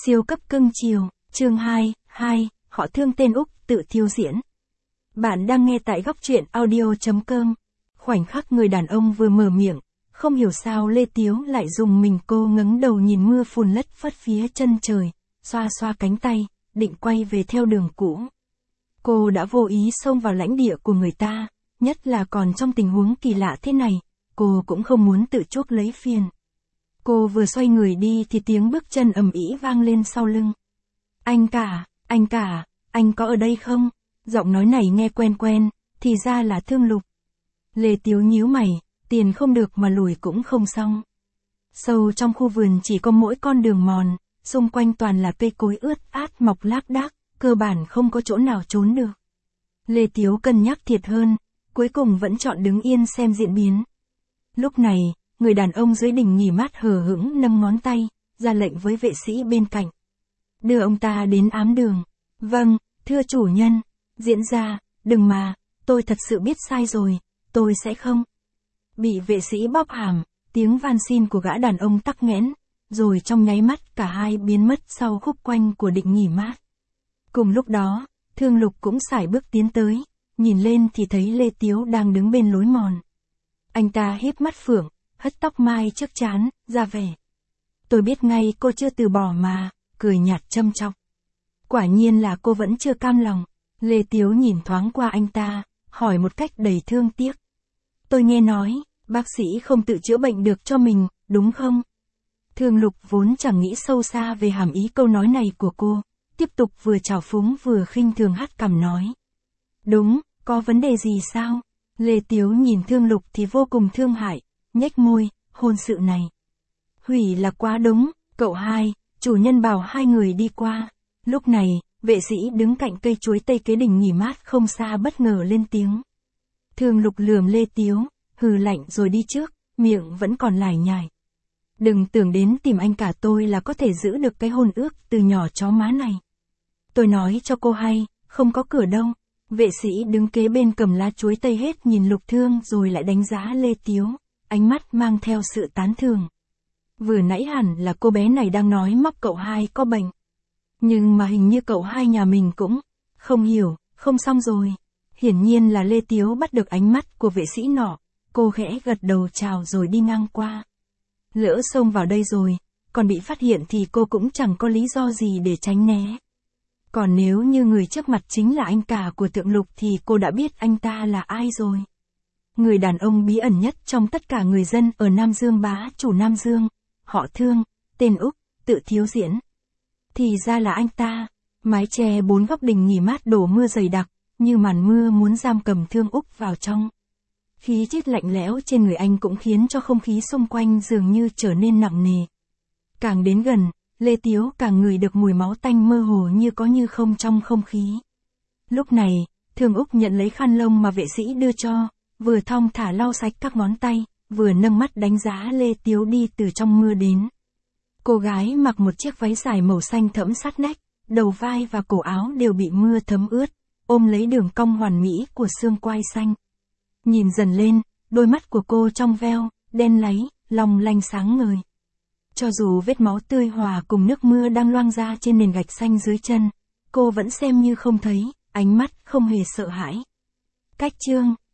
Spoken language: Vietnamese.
Siêu cấp cưng chiều, chương 2, họ thương tên Úc, tự thiêu diễn. Bạn đang nghe tại góc truyện audio.com. Khoảnh khắc người đàn ông vừa mở miệng, không hiểu sao Lê Tiếu lại dùng mình. Cô ngẩng đầu nhìn mưa phùn lất phất phía chân trời, xoa xoa cánh tay, định quay về theo đường cũ. Cô đã vô ý xông vào lãnh địa của người ta, nhất là còn trong tình huống kỳ lạ thế này, cô cũng không muốn tự chuốc lấy phiền. Cô vừa xoay người đi thì tiếng bước chân ầm ĩ vang lên sau lưng. Anh cả, anh có ở đây không? Giọng nói này nghe quen quen, thì ra là Thương Lục. Lê Tiếu nhíu mày, tiền không được mà lùi cũng không xong. Sâu trong khu vườn chỉ có mỗi con đường mòn, xung quanh toàn là cây cối ướt át mọc lác đác, cơ bản không có chỗ nào trốn được. Lê Tiếu cân nhắc thiệt hơn, cuối cùng vẫn chọn đứng yên xem diễn biến. Lúc này, người đàn ông dưới đỉnh nghỉ mát hờ hững nâng ngón tay, ra lệnh với vệ sĩ bên cạnh. Đưa ông ta đến ám đường. Vâng, thưa chủ nhân. Diễn ra, đừng mà, tôi thật sự biết sai rồi, tôi sẽ không. Bị vệ sĩ bóp hàm, tiếng van xin của gã đàn ông tắc nghẽn, rồi trong nháy mắt cả hai biến mất sau khúc quanh của định nghỉ mát. Cùng lúc đó, Thương Lục cũng sải bước tiến tới, nhìn lên thì thấy Lê Tiếu đang đứng bên lối mòn. Anh ta híp mắt phượng, hất tóc mai trước trán, ra vẻ. Tôi biết ngay cô chưa từ bỏ mà, cười nhạt châm chọc. Quả nhiên là cô vẫn chưa cam lòng. Lê Tiếu nhìn thoáng qua anh ta, hỏi một cách đầy thương tiếc. Tôi nghe nói, bác sĩ không tự chữa bệnh được cho mình, đúng không? Thương Lục vốn chẳng nghĩ sâu xa về hàm ý câu nói này của cô, tiếp tục vừa trào phúng vừa khinh thường hất cằm nói. Đúng, có vấn đề gì sao? Lê Tiếu nhìn Thương Lục thì vô cùng thương hại, nhếch môi, hôn sự này. Hủy là quá đúng, cậu hai, chủ nhân bảo hai người đi qua. Lúc này, vệ sĩ đứng cạnh cây chuối tây kế đỉnh nghỉ mát không xa bất ngờ lên tiếng. Thương Lục lườm Lê Tiếu, hừ lạnh rồi đi trước, miệng vẫn còn lải nhải. Đừng tưởng đến tìm anh cả tôi là có thể giữ được cái hôn ước từ nhỏ chó má này. Tôi nói cho cô hay, không có cửa đâu. Vệ sĩ đứng kế bên cầm lá chuối tây hết nhìn Lục Thương rồi lại đánh giá Lê Tiếu, ánh mắt mang theo sự tán thưởng. Vừa nãy hẳn là cô bé này đang nói móc cậu hai có bệnh. Nhưng mà hình như cậu hai nhà mình cũng không hiểu, không xong rồi. Hiển nhiên là Lê Tiếu bắt được ánh mắt của vệ sĩ nọ, cô khẽ gật đầu chào rồi đi ngang qua. Lỡ xông vào đây rồi, còn bị phát hiện thì cô cũng chẳng có lý do gì để tránh né. Còn nếu như người trước mặt chính là anh cả của Thượng Lục thì cô đã biết anh ta là ai rồi. Người đàn ông bí ẩn nhất trong tất cả người dân ở Nam Dương, bá chủ Nam Dương, họ Thương, tên Úc, tự thiêu diễn. Thì ra là anh ta. Mái che bốn góc đình nghỉ mát đổ mưa dày đặc, như màn mưa muốn giam cầm Thương Úc vào trong. Khí chất lạnh lẽo trên người anh cũng khiến cho không khí xung quanh dường như trở nên nặng nề. Càng đến gần, Lê Tiếu càng ngửi được mùi máu tanh mơ hồ như có như không trong không khí. Lúc này, Thương Úc nhận lấy khăn lông mà vệ sĩ đưa cho, vừa thong thả lau sạch các ngón tay, vừa nâng mắt đánh giá Lê Tiếu đi từ trong mưa đến. Cô gái mặc một chiếc váy dài màu xanh thẫm sát nách, đầu vai và cổ áo đều bị mưa thấm ướt, ôm lấy đường cong hoàn mỹ của xương quai xanh. Nhìn dần lên, đôi mắt của cô trong veo, đen láy, long lanh sáng ngời. Cho dù vết máu tươi hòa cùng nước mưa đang loang ra trên nền gạch xanh dưới chân, cô vẫn xem như không thấy, ánh mắt không hề sợ hãi. Cách chương